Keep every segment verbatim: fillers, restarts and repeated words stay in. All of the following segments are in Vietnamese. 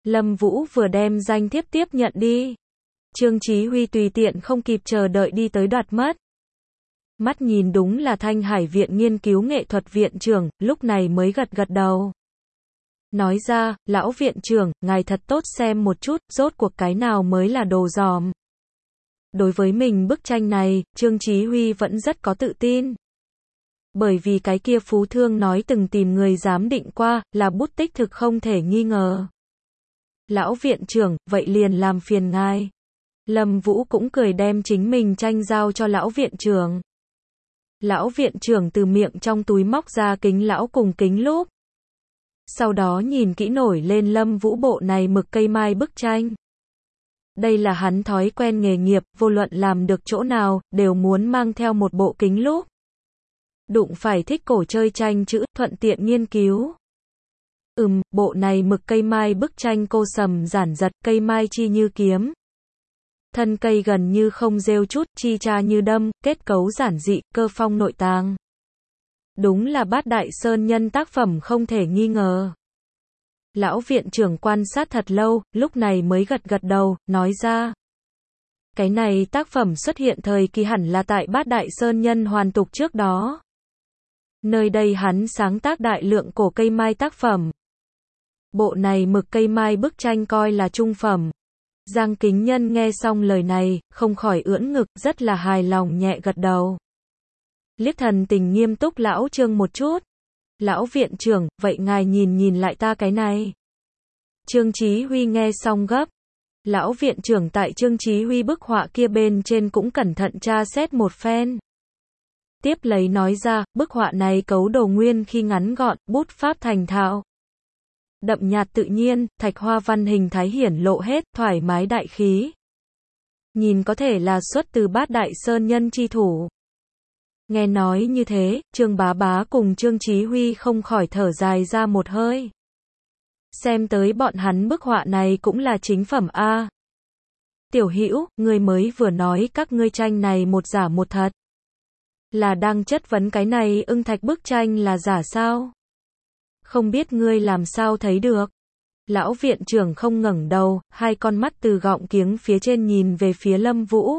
Lâm Vũ vừa đem danh thiếp tiếp nhận đi. Trương Chí Huy tùy tiện không kịp chờ đợi đi tới đoạt mất. Mắt nhìn đúng là Thanh Hải Viện Nghiên cứu Nghệ thuật viện trưởng, lúc này mới gật gật đầu. Nói ra, lão viện trưởng, ngài thật tốt xem một chút, rốt cuộc cái nào mới là đồ giòm. Đối với mình bức tranh này, Trương Chí Huy vẫn rất có tự tin. Bởi vì cái kia Phú Thương nói từng tìm người giám định qua, là bút tích thực không thể nghi ngờ. Lão viện trưởng, vậy liền làm phiền ngài. Lâm Vũ cũng cười đem chính mình tranh giao cho lão viện trưởng. Lão viện trưởng từ miệng trong túi móc ra kính lão cùng kính lúp. Sau đó nhìn kỹ nổi lên Lâm Vũ bộ này mực cây mai bức tranh. Đây là hắn thói quen nghề nghiệp, vô luận làm được chỗ nào, đều muốn mang theo một bộ kính lúp. Đụng phải thích cổ chơi tranh chữ, thuận tiện nghiên cứu. Ừm, bộ này mực cây mai bức tranh cô sầm giản giật, cây mai chi như kiếm. Thân cây gần như không rêu chút, chi tra như đâm, kết cấu giản dị, cơ phong nội tàng. Đúng là bát đại sơn nhân tác phẩm không thể nghi ngờ. Lão viện trưởng quan sát thật lâu, lúc này mới gật gật đầu, nói ra. Cái này tác phẩm xuất hiện thời kỳ hẳn là tại bát đại sơn nhân hoàn tục trước đó. Nơi đây hắn sáng tác đại lượng cổ cây mai tác phẩm. Bộ này mực cây mai bức tranh coi là trung phẩm. Giang Kính Nhân nghe xong lời này, không khỏi ưỡn ngực, rất là hài lòng nhẹ gật đầu. Liếc thần tình nghiêm túc lão Trương một chút. Lão viện trưởng, vậy ngài nhìn nhìn lại ta cái này. Trương Chí Huy nghe xong gấp. Lão viện trưởng tại Trương Chí Huy bức họa kia bên trên cũng cẩn thận tra xét một phen. Tiếp lấy nói ra, bức họa này cấu đồ nguyên khi ngắn gọn, bút pháp thành thạo. Đậm nhạt tự nhiên, thạch hoa văn hình thái hiển lộ hết, thoải mái đại khí. Nhìn có thể là xuất từ bát đại sơn nhân chi thủ. Nghe nói như thế, Trương Bá Bá cùng Trương Chí Huy không khỏi thở dài ra một hơi. Xem tới bọn hắn bức họa này cũng là chính phẩm a. Tiểu Hữu, ngươi mới vừa nói các ngươi tranh này một giả một thật. Là đang chất vấn cái này ưng thạch bức tranh là giả sao? Không biết ngươi làm sao thấy được. Lão viện trưởng không ngẩng đầu, hai con mắt từ gọng kiếng phía trên nhìn về phía Lâm Vũ.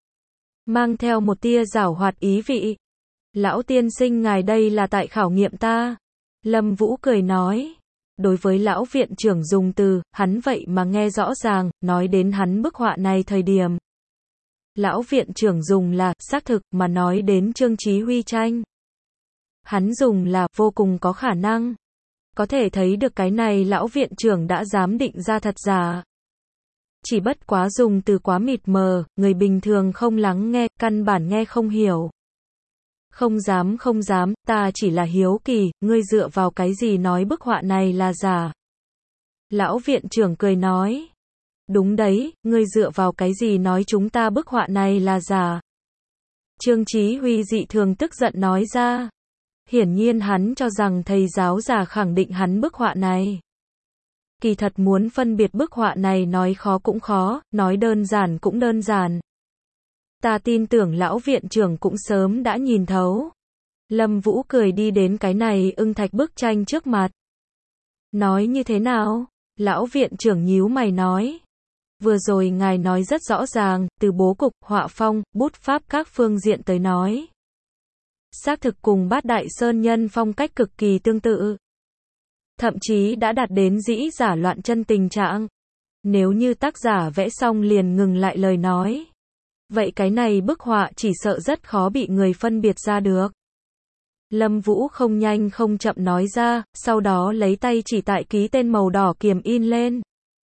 Mang theo một tia giảo hoạt ý vị. Lão tiên sinh ngài đây là tại khảo nghiệm ta. Lâm Vũ cười nói. Đối với lão viện trưởng dùng từ, hắn vậy mà nghe rõ ràng, nói đến hắn bức họa này thời điểm. Lão viện trưởng dùng là, xác thực, mà nói đến Trương Chí Huy tranh. Hắn dùng là, vô cùng có khả năng. Có thể thấy được cái này lão viện trưởng đã giám định ra thật giả. Chỉ bất quá dùng từ quá mịt mờ, người bình thường không lắng nghe, căn bản nghe không hiểu. Không dám không dám, ta chỉ là hiếu kỳ, ngươi dựa vào cái gì nói bức họa này là giả. Lão viện trưởng cười nói. Đúng đấy, ngươi dựa vào cái gì nói chúng ta bức họa này là giả. Trương Chí Huy dị thường tức giận nói ra. Hiển nhiên hắn cho rằng thầy giáo giả khẳng định hắn bức họa này. Kỳ thật muốn phân biệt bức họa này nói khó cũng khó, nói đơn giản cũng đơn giản. Ta tin tưởng lão viện trưởng cũng sớm đã nhìn thấu. Lâm Vũ cười đi đến cái này ưng thạch bức tranh trước mặt. Nói như thế nào? Lão viện trưởng nhíu mày nói. Vừa rồi ngài nói rất rõ ràng, từ bố cục, họa phong, bút pháp các phương diện tới nói. Xác thực cùng bát đại sơn nhân phong cách cực kỳ tương tự. Thậm chí đã đạt đến dĩ giả loạn chân tình trạng. Nếu như tác giả vẽ xong liền ngừng lại lời nói. Vậy cái này bức họa chỉ sợ rất khó bị người phân biệt ra được. Lâm Vũ không nhanh không chậm nói ra, sau đó lấy tay chỉ tại ký tên màu đỏ kiềm in lên.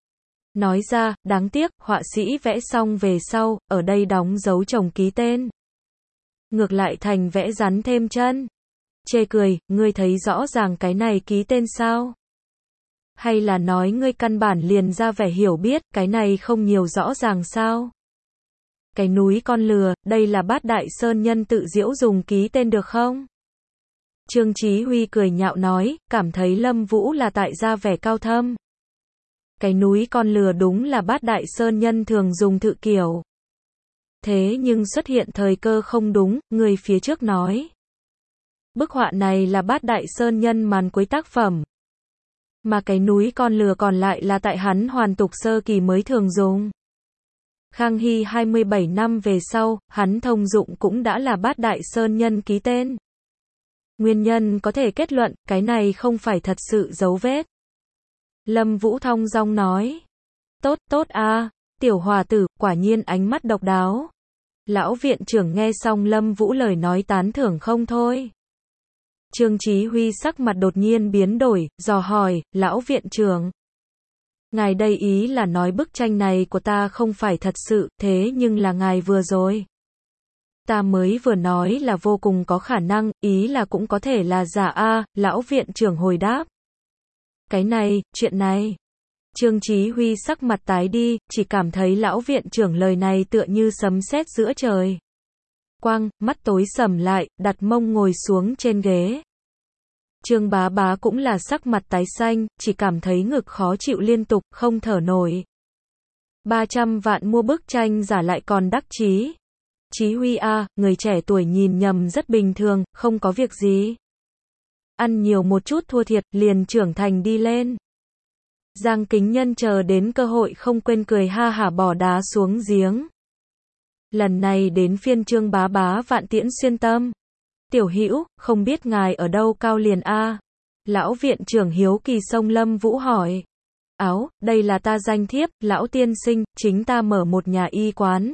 Nói ra, đáng tiếc, họa sĩ vẽ xong về sau, ở đây đóng dấu chồng ký tên. Ngược lại thành vẽ rắn thêm chân. Chê cười, ngươi thấy rõ ràng cái này ký tên sao? Hay là nói ngươi căn bản liền ra vẻ hiểu biết, cái này không nhiều rõ ràng sao? Cái núi con lừa, đây là bát đại sơn nhân tự diễu dùng ký tên được không? Trương Chí Huy cười nhạo nói, cảm thấy Lâm Vũ là tại ra vẻ cao thâm. Cái núi con lừa đúng là bát đại sơn nhân thường dùng tự kiểu. Thế nhưng xuất hiện thời cơ không đúng, người phía trước nói. Bức họa này là bát đại sơn nhân màn cuối tác phẩm. Mà cái núi con lừa còn lại là tại hắn hoàn tục sơ kỳ mới thường dùng. Khang Hy hai mươi bảy năm về sau, hắn thông dụng cũng đã là Bát Đại Sơn Nhân ký tên. Nguyên nhân có thể kết luận, cái này không phải thật sự dấu vết. Lâm Vũ thong dong nói. Tốt, tốt a, tiểu hòa tử, quả nhiên ánh mắt độc đáo. Lão viện trưởng nghe xong Lâm Vũ lời nói tán thưởng không thôi. Trương Chí Huy sắc mặt đột nhiên biến đổi, dò hỏi, lão viện trưởng. Ngài đây ý là nói bức tranh này của ta không phải thật sự, thế nhưng là ngài vừa rồi. Ta mới vừa nói là vô cùng có khả năng, ý là cũng có thể là giả a, lão viện trưởng hồi đáp. Cái này, chuyện này. Trương Chí Huy sắc mặt tái đi, chỉ cảm thấy lão viện trưởng lời này tựa như sấm sét giữa trời. Quang, mắt tối sầm lại, đặt mông ngồi xuống trên ghế. Trương Bá Bá cũng là sắc mặt tái xanh, chỉ cảm thấy ngực khó chịu liên tục, không thở nổi. ba trăm vạn mua bức tranh giả lại còn đắc chí. Chí Huy a, người trẻ tuổi nhìn nhầm rất bình thường, không có việc gì. Ăn nhiều một chút thua thiệt, liền trưởng thành đi lên. Giang Kính Nhân chờ đến cơ hội không quên cười ha hả bỏ đá xuống giếng. Lần này đến phiên Trương Bá Bá vạn tiễn xuyên tâm. Tiểu Hữu, không biết ngài ở đâu cao liền a? Lão viện trưởng hiếu kỳ xông Lâm Vũ hỏi. Áo, đây là ta danh thiếp, lão tiên sinh, chính ta mở một nhà y quán.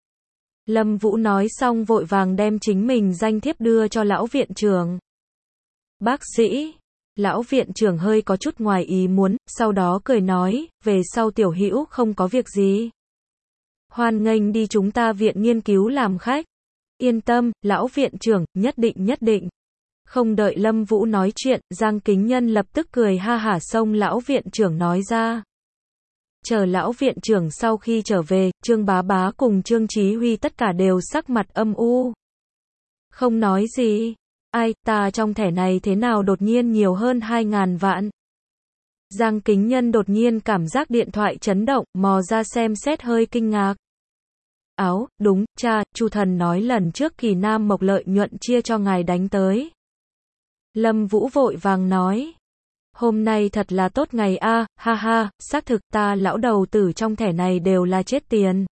Lâm Vũ nói xong vội vàng đem chính mình danh thiếp đưa cho lão viện trưởng. Bác sĩ. Lão viện trưởng hơi có chút ngoài ý muốn, sau đó cười nói, về sau Tiểu Hữu không có việc gì. Hoan nghênh đi chúng ta viện nghiên cứu làm khách. Yên tâm, lão viện trưởng, nhất định nhất định. Không đợi Lâm Vũ nói chuyện, Giang Kính Nhân lập tức cười ha hả xông lão viện trưởng nói ra. Chờ lão viện trưởng sau khi trở về, Trương Bá Bá cùng Trương Chí Huy tất cả đều sắc mặt âm u. Không nói gì. Ai, ta trong thẻ này thế nào đột nhiên nhiều hơn hai ngàn vạn. Giang Kính Nhân đột nhiên cảm giác điện thoại chấn động, mò ra xem xét hơi kinh ngạc. Áo, đúng, cha, Chu Thần nói lần trước Kỳ Nam Mộc lợi nhuận chia cho ngài đánh tới. Lâm Vũ vội vàng nói. Hôm nay thật là tốt ngày a, ha ha, xác thực ta lão đầu tử trong thẻ này đều là chết tiền.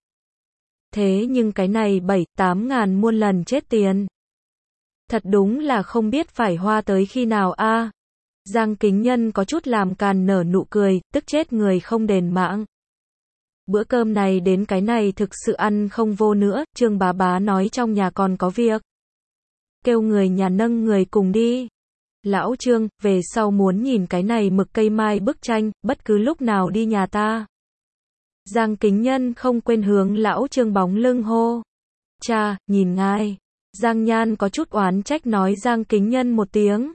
Thế nhưng cái này bảy, tám ngàn muôn lần chết tiền. Thật đúng là không biết phải hoa tới khi nào a. Giang Kính Nhân có chút làm càn nở nụ cười, tức chết người không đền mạng. Bữa cơm này đến cái này thực sự ăn không vô nữa, Trương Bá Bá nói trong nhà còn có việc. Kêu người nhà nâng người cùng đi. Lão Trương, về sau muốn nhìn cái này mực cây mai bức tranh, bất cứ lúc nào đi nhà ta. Giang Kính Nhân không quên hướng lão Trương bóng lưng hô. Cha, nhìn ngài. Giang Nhan có chút oán trách nói Giang Kính Nhân một tiếng.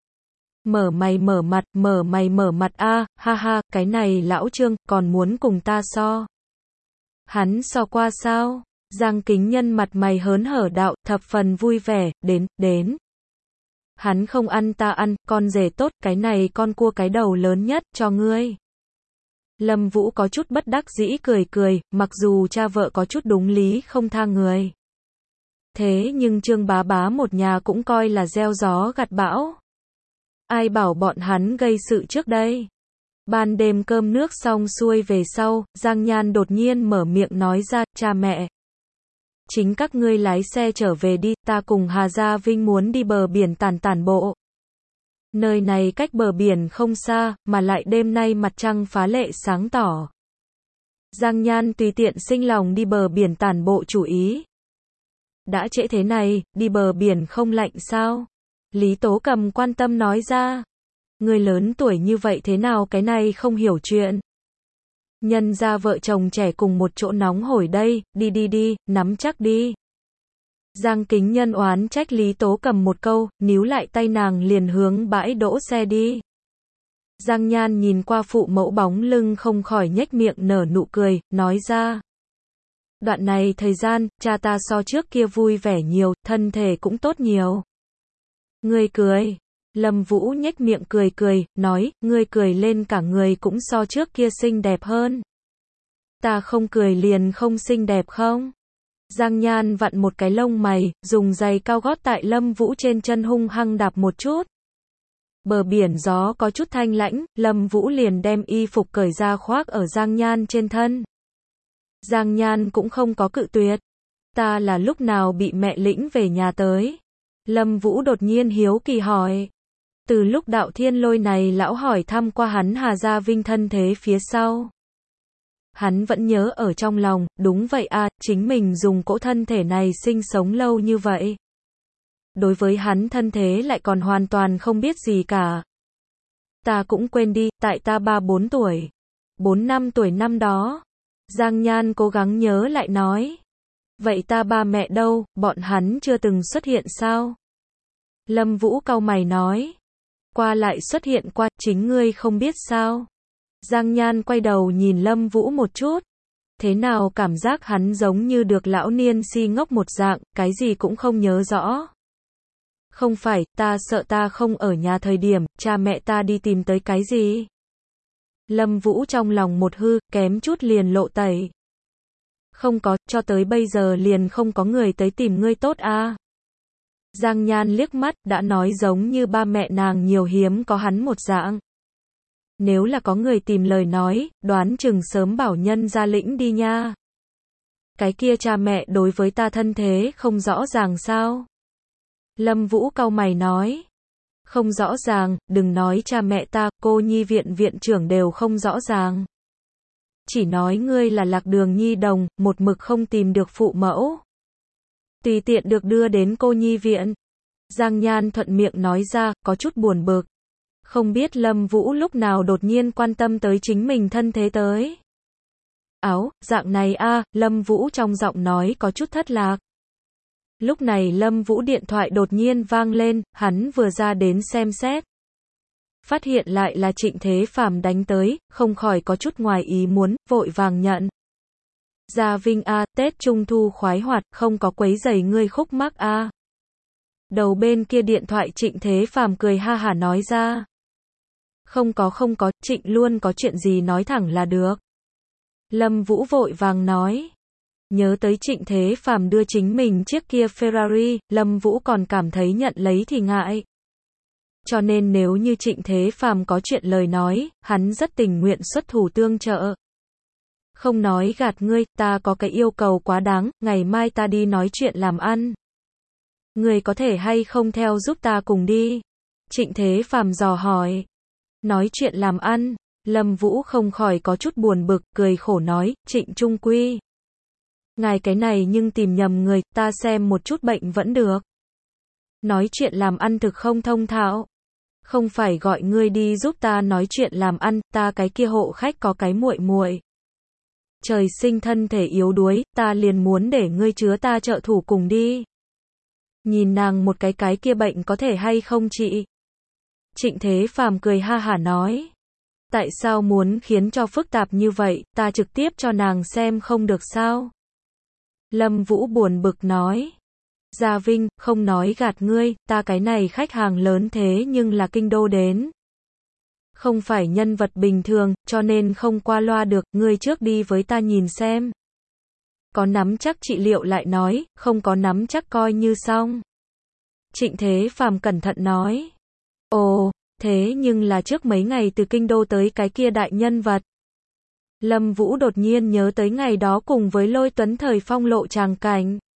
Mở mày mở mặt, mở mày mở mặt a, ha ha, cái này lão Trương, còn muốn cùng ta so. Hắn so qua sao? Giang Kính Nhân mặt mày hớn hở đạo, thập phần vui vẻ, đến, đến. Hắn không ăn ta ăn, con rể tốt, cái này con cua cái đầu lớn nhất, cho ngươi. Lâm Vũ có chút bất đắc dĩ cười cười, mặc dù cha vợ có chút đúng lý không tha người. Thế nhưng Trương Bá Bá một nhà cũng coi là gieo gió gặt bão. Ai bảo bọn hắn gây sự trước đây. Ban đêm cơm nước xong xuôi về sau, Giang Nhan đột nhiên mở miệng nói ra, cha mẹ. Chính các ngươi lái xe trở về đi, ta cùng Hà Gia Vinh muốn đi bờ biển tản tản bộ. Nơi này cách bờ biển không xa, mà lại đêm nay mặt trăng phá lệ sáng tỏ. Giang Nhan tùy tiện sinh lòng đi bờ biển tản bộ chủ ý. Đã trễ thế này, đi bờ biển không lạnh sao? Lý Tố Cầm quan tâm nói ra. Người lớn tuổi như vậy thế nào cái này không hiểu chuyện. Nhân ra vợ chồng trẻ cùng một chỗ nóng hổi đây, đi đi đi, nắm chắc đi. Giang Kính Nhân oán trách Lý Tố Cầm một câu, níu lại tay nàng liền hướng bãi đỗ xe đi. Giang Nhan nhìn qua phụ mẫu bóng lưng không khỏi nhếch miệng nở nụ cười, nói ra. Đoạn này thời gian, cha ta so trước kia vui vẻ nhiều, thân thể cũng tốt nhiều. Ngươi cười. Lâm Vũ nhếch miệng cười cười, nói, ngươi cười lên cả người cũng so trước kia xinh đẹp hơn. Ta không cười liền không xinh đẹp không? Giang Nhan vặn một cái lông mày, dùng giày cao gót tại Lâm Vũ trên chân hung hăng đạp một chút. Bờ biển gió có chút thanh lãnh, Lâm Vũ liền đem y phục cởi ra khoác ở Giang Nhan trên thân. Giang Nhan cũng không có cự tuyệt. Ta là lúc nào bị mẹ lĩnh về nhà tới? Lâm Vũ đột nhiên hiếu kỳ hỏi. Từ lúc Đạo Thiên Lôi này lão hỏi thăm qua hắn Hà Gia Vinh thân thế phía sau. Hắn vẫn nhớ ở trong lòng, đúng vậy à, chính mình dùng cỗ thân thể này sinh sống lâu như vậy. Đối với hắn thân thế lại còn hoàn toàn không biết gì cả. Ta cũng quên đi, tại ta ba bốn tuổi. Bốn năm tuổi năm đó. Giang Nhan cố gắng nhớ lại nói. Vậy ta ba mẹ đâu, bọn hắn chưa từng xuất hiện sao? Lâm Vũ cau mày nói. Qua lại xuất hiện qua, chính ngươi không biết sao? Giang Nhan quay đầu nhìn Lâm Vũ một chút. Thế nào cảm giác hắn giống như được lão niên si ngốc một dạng, cái gì cũng không nhớ rõ. Không phải, ta sợ ta không ở nhà thời điểm, cha mẹ ta đi tìm tới cái gì? Lâm Vũ trong lòng một hư, kém chút liền lộ tẩy. Không có, cho tới bây giờ liền không có người tới tìm ngươi tốt à? Giang Nhan liếc mắt, đã nói giống như ba mẹ nàng nhiều hiếm có hắn một dạng. Nếu là có người tìm lời nói, đoán chừng sớm bảo nhân ra lĩnh đi nha. Cái kia cha mẹ đối với ta thân thế không rõ ràng sao? Lâm Vũ cau mày nói. Không rõ ràng, đừng nói cha mẹ ta, cô nhi viện viện trưởng đều không rõ ràng. Chỉ nói ngươi là lạc đường nhi đồng, một mực không tìm được phụ mẫu. Tùy tiện được đưa đến cô nhi viện. Giang Nhan thuận miệng nói ra, có chút buồn bực. Không biết Lâm Vũ lúc nào đột nhiên quan tâm tới chính mình thân thế tới. Áo, dạng này a, Lâm Vũ trong giọng nói có chút thất lạc. Lúc này Lâm Vũ điện thoại đột nhiên vang lên, hắn vừa ra đến xem xét. Phát hiện lại là Trịnh Thế Phàm đánh tới, không khỏi có chút ngoài ý muốn, vội vàng nhận. Gia Vinh a, Tết Trung Thu khoái hoạt, không có quấy rầy ngươi khúc mắc a. Đầu bên kia điện thoại Trịnh Thế Phàm cười ha hả nói ra. Không có không có, Trịnh luôn có chuyện gì nói thẳng là được. Lâm Vũ vội vàng nói. Nhớ tới Trịnh Thế Phàm đưa chính mình chiếc kia Ferrari, Lâm Vũ còn cảm thấy nhận lấy thì ngại. Cho nên nếu như Trịnh Thế Phàm có chuyện lời nói, hắn rất tình nguyện xuất thủ tương trợ. Không nói gạt ngươi, ta có cái yêu cầu quá đáng, ngày mai ta đi nói chuyện làm ăn. Ngươi có thể hay không theo giúp ta cùng đi? Trịnh Thế Phàm dò hỏi. Nói chuyện làm ăn, Lâm Vũ không khỏi có chút buồn bực, cười khổ nói, Trịnh Trung Quy. Ngài cái này nhưng tìm nhầm người, ta xem một chút bệnh vẫn được. Nói chuyện làm ăn thực không thông thạo. Không phải gọi ngươi đi giúp ta nói chuyện làm ăn, ta cái kia hộ khách có cái muội muội. Trời sinh thân thể yếu đuối, ta liền muốn để ngươi chứa ta trợ thủ cùng đi. Nhìn nàng một cái cái kia bệnh có thể hay không trị? Trịnh Thế Phàm cười ha hả nói. Tại sao muốn khiến cho phức tạp như vậy, ta trực tiếp cho nàng xem không được sao? Lâm Vũ buồn bực nói. Gia Vinh, không nói gạt ngươi, ta cái này khách hàng lớn thế nhưng là kinh đô đến. Không phải nhân vật bình thường, cho nên không qua loa được, ngươi trước đi với ta nhìn xem. Có nắm chắc trị liệu lại nói, không có nắm chắc coi như xong. Trịnh Thế Phàm cẩn thận nói. Ồ, thế nhưng là trước mấy ngày từ kinh đô tới cái kia đại nhân vật. Lâm Vũ đột nhiên nhớ tới ngày đó cùng với Lôi Tuấn thời phong lộ tràng cảnh.